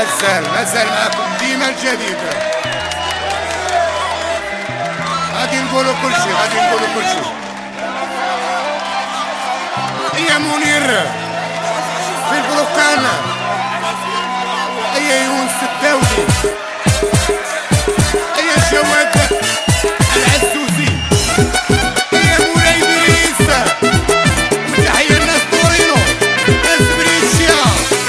مازال معكم ديما الجديد. غادي نقولوا كلشي يا منير في البلوكان، يا يونس الداودي، يا جواد العزوزي، يا مولاي دريس، تحية الناس تورينو، ناس بريتشيا،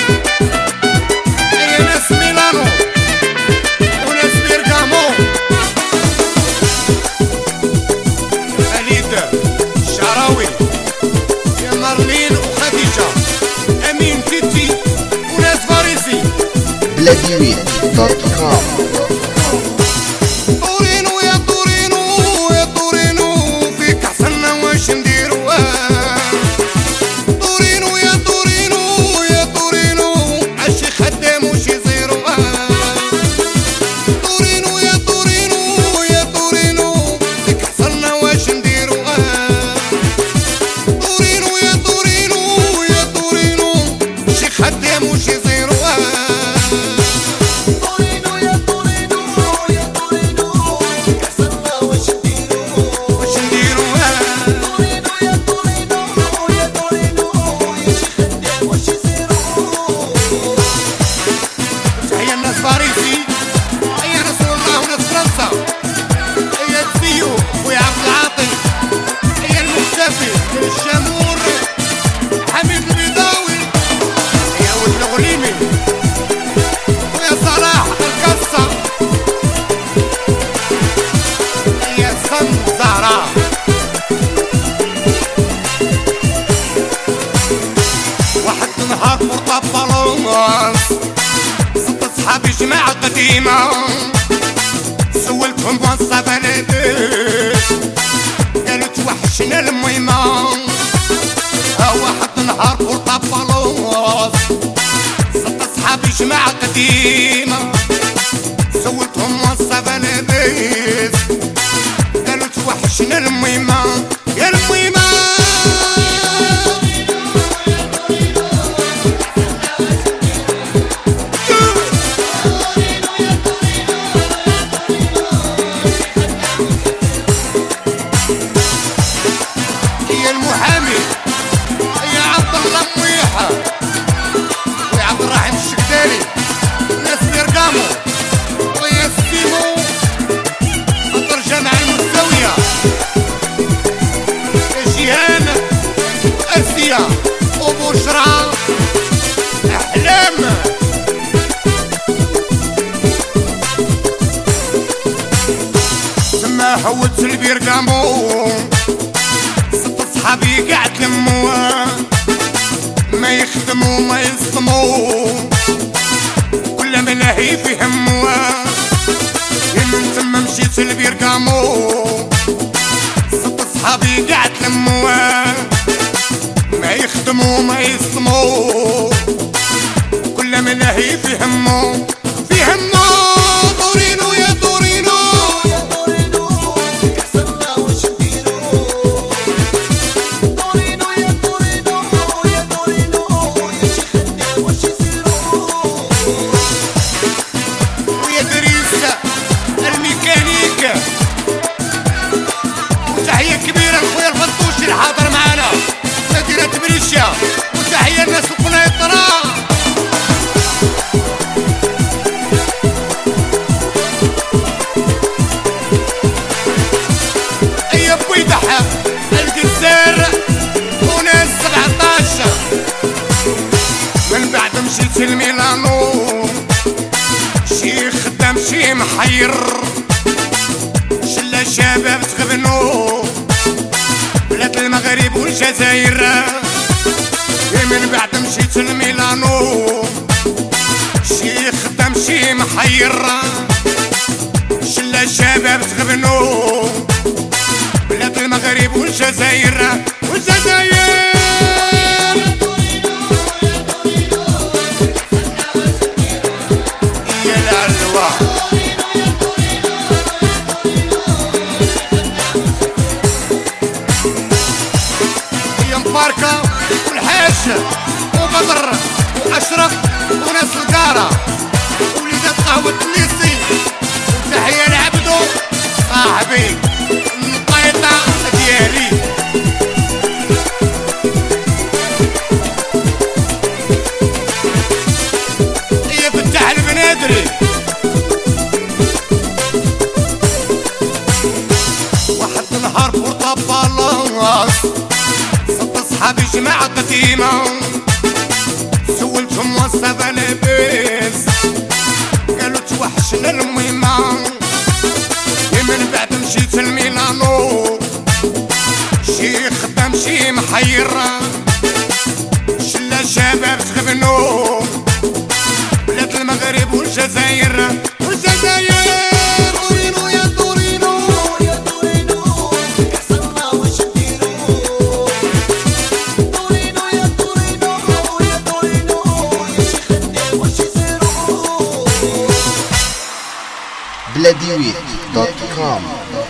يا ناس ميلانو وناس بيرغامو، خالد الشعراوي، يا مارلين وخديجة، أمين تيتي وناس فارسي. بلاديويل.com. طورينو يا طورينو فيك حصلنا واش نديرو. طورينو يا طورينو عشي خدام وشي زيرو. طورينو يا طورينو فيك حصلنا واش نديرو. طورينو يا طورينو شي خدام وشي زيرو. جماعة قديمة سولتهم وصف لاباس، قالوا توحشنا الميمة. واحد نهار فوق بلاص ست صحابي جماعة قديمة سولتهم وصف لاباس، قالوا توحشنا الميمة يا الميمة. وبشرى أحلام تما هوت البيرغامو، ست صحابي قاعد تلموا ما يخدموا ما يصدموا، كل ملاهي في هموا. من تما مشيت البيرغامو، ست صحابي قاعد تلموا ما يخدموا ما يصدموا، كل ملاهي في همه في همه. طورينو يا طورينو كسرنا وش نديرو. طورينو يا طورينو يا شي خدام وش يصيرو. ويا دريس الميكانيك، وتحية كبيرة لخويا الفطوشي الحاضر معانا مدينة بريشيا، وتحية الناس القنيطرة. يا بويدح الجزار وناس 17. من بعد مشيت لميلانو، شي خدام شي محير، شلة شباب تغبنو بلاد المغرب والجزائر. من بعد مشيت لميلانو، شي خدام شي محير، شلة شباب تغبنو بلاد المغرب والجزائر. يا العلوة يا مباركة والحاج وبدر وأشرف وناس القارة. قهوة تونسي وتحية لعبدو صاحبي القيطة ديالي. يا فتح البنادري واحد النهار بورطابالاس صد صحابي جماعة قديمة سولتهم وصف لاباس قالوا توحشنا المهمة من بعد مشيت لميلانو شي خدام شي محير شلا شباب تغبنو بلاد المغرب والجزائر تورينو يا تورينو يا تورينو حصلنا واش نديرو تورينو يا تورينو يا تورينو يا شي خدام واش يصيرو بلاديويت.com